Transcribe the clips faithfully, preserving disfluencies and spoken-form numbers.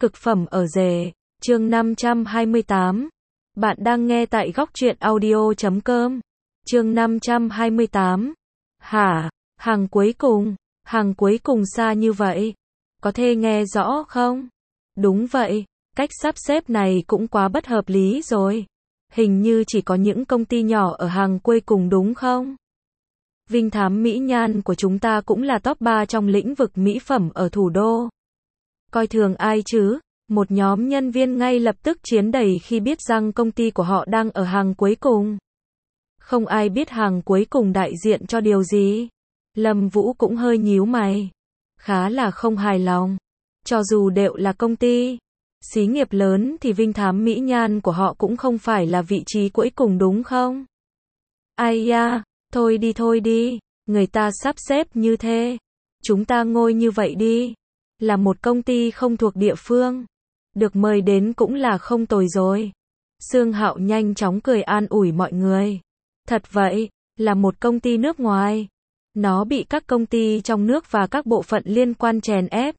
Cực phẩm ở rể, chương năm trăm hai mươi tám. Bạn đang nghe tại góc truyện audio chấm com. Chương năm trăm hai mươi tám. Hả, hàng cuối cùng, hàng cuối cùng xa như vậy. Có thể nghe rõ không? Đúng vậy, cách sắp xếp này cũng quá bất hợp lý rồi. Hình như chỉ có những công ty nhỏ ở hàng cuối cùng đúng không? Vinh Thám Mỹ Nhan của chúng ta cũng là top ba trong lĩnh vực mỹ phẩm ở thủ đô. Coi thường ai chứ? Một nhóm nhân viên ngay lập tức chiến đầy khi biết rằng công ty của họ đang ở hàng cuối cùng. Không ai biết hàng cuối cùng đại diện cho điều gì. Lâm Vũ cũng hơi nhíu mày. Khá là không hài lòng. Cho dù đều là công ty xí nghiệp lớn thì Vinh Thám Mỹ Nhan của họ cũng không phải là vị trí cuối cùng đúng không? Ai da, thôi đi thôi đi, người ta sắp xếp như thế. Chúng ta ngồi như vậy đi. Là một công ty không thuộc địa phương. Được mời đến cũng là không tồi rồi. Sương Hạo nhanh chóng cười an ủi mọi người. Thật vậy, là một công ty nước ngoài. Nó bị các công ty trong nước và các bộ phận liên quan chèn ép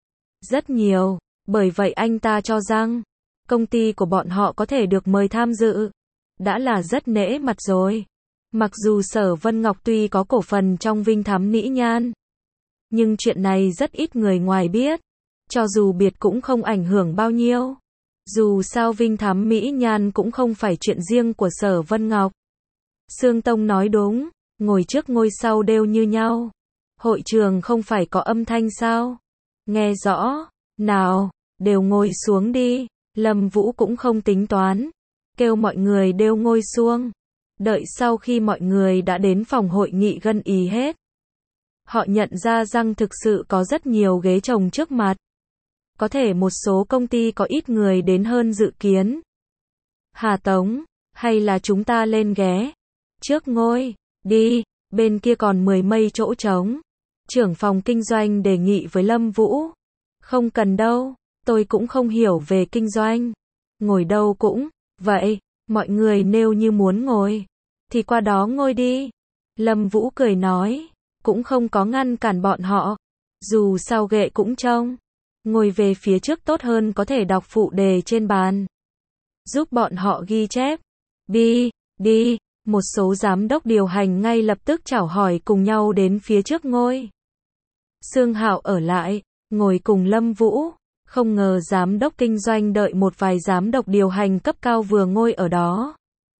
rất nhiều. Bởi vậy anh ta cho rằng, công ty của bọn họ có thể được mời tham dự. Đã là rất nể mặt rồi. Mặc dù Sở Vân Ngọc tuy có cổ phần trong Vinh Thám Mỹ Nhan, nhưng chuyện này rất ít người ngoài biết. Cho dù biết cũng không ảnh hưởng bao nhiêu. Dù sao Vinh Thám Mỹ Nhan cũng không phải chuyện riêng của Sở Vân Ngọc. Sương Tông nói đúng, ngồi trước ngồi sau đều như nhau. Hội trường không phải có âm thanh sao? Nghe rõ, nào, đều ngồi xuống đi. Lâm Vũ cũng không tính toán, kêu mọi người đều ngồi xuống. Đợi sau khi mọi người đã đến phòng hội nghị gân ý hết, họ nhận ra rằng thực sự có rất nhiều ghế chồng trước mặt. Có thể một số công ty có ít người đến hơn dự kiến. Hà Tống, hay là chúng ta lên ghé trước ngôi, đi, bên kia còn mười mấy chỗ trống. Trưởng phòng kinh doanh đề nghị với Lâm Vũ. Không cần đâu, tôi cũng không hiểu về kinh doanh. Ngồi đâu cũng, vậy, mọi người nếu như muốn ngồi, thì qua đó ngồi đi. Lâm Vũ cười nói, cũng không có ngăn cản bọn họ. Dù sao ghệ cũng trông. Ngồi về phía trước tốt hơn có thể đọc phụ đề trên bàn. Giúp bọn họ ghi chép. Đi, đi, một số giám đốc điều hành ngay lập tức chào hỏi cùng nhau đến phía trước ngôi. Sương Hạo ở lại, ngồi cùng Lâm Vũ. Không ngờ giám đốc kinh doanh đợi một vài giám đốc điều hành cấp cao vừa ngồi ở đó.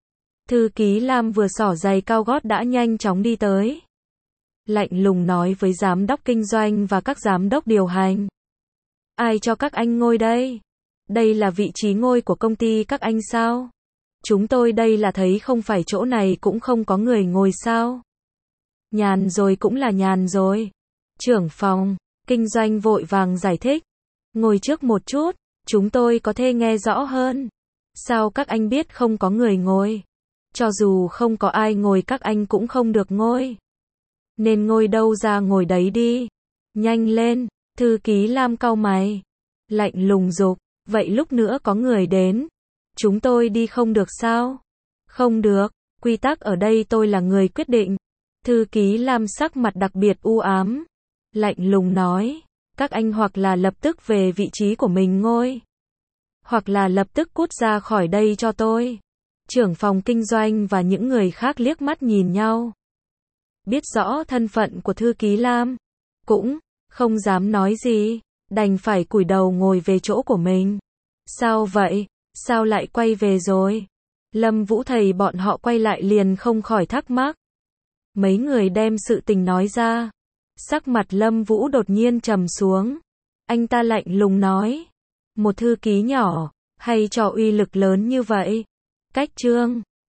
Thư ký Lam vừa xỏ giày cao gót đã nhanh chóng đi tới. Lạnh lùng nói với giám đốc kinh doanh và các giám đốc điều hành. Ai cho các anh ngồi đây? Đây là vị trí ngồi của công ty các anh sao? Chúng tôi đây là thấy không phải chỗ này cũng không có người ngồi sao? Nhàn rồi cũng là nhàn rồi. Trưởng phòng kinh doanh vội vàng giải thích. Ngồi trước một chút, chúng tôi có thể nghe rõ hơn. Sao các anh biết không có người ngồi? Cho dù không có ai ngồi các anh cũng không được ngồi. Nên ngồi đâu ra ngồi đấy đi. Nhanh lên. Thư ký Lam cau mày. Lạnh lùng dục, vậy lúc nữa có người đến. Chúng tôi đi không được sao? Không được, quy tắc ở đây tôi là người quyết định. Thư ký Lam sắc mặt đặc biệt u ám. Lạnh lùng nói, các anh hoặc là lập tức về vị trí của mình ngồi. Hoặc là lập tức cút ra khỏi đây cho tôi. Trưởng phòng kinh doanh và những người khác liếc mắt nhìn nhau. Biết rõ thân phận của thư ký Lam. Cũng không dám nói gì, đành phải cúi đầu ngồi về chỗ của mình. Sao vậy? Sao lại quay về rồi? Lâm Vũ thấy bọn họ quay lại liền không khỏi thắc mắc. Mấy người đem sự tình nói ra. Sắc mặt Lâm Vũ đột nhiên trầm xuống. Anh ta lạnh lùng nói. Một thư ký nhỏ, hay trò uy lực lớn như vậy? Cách trương,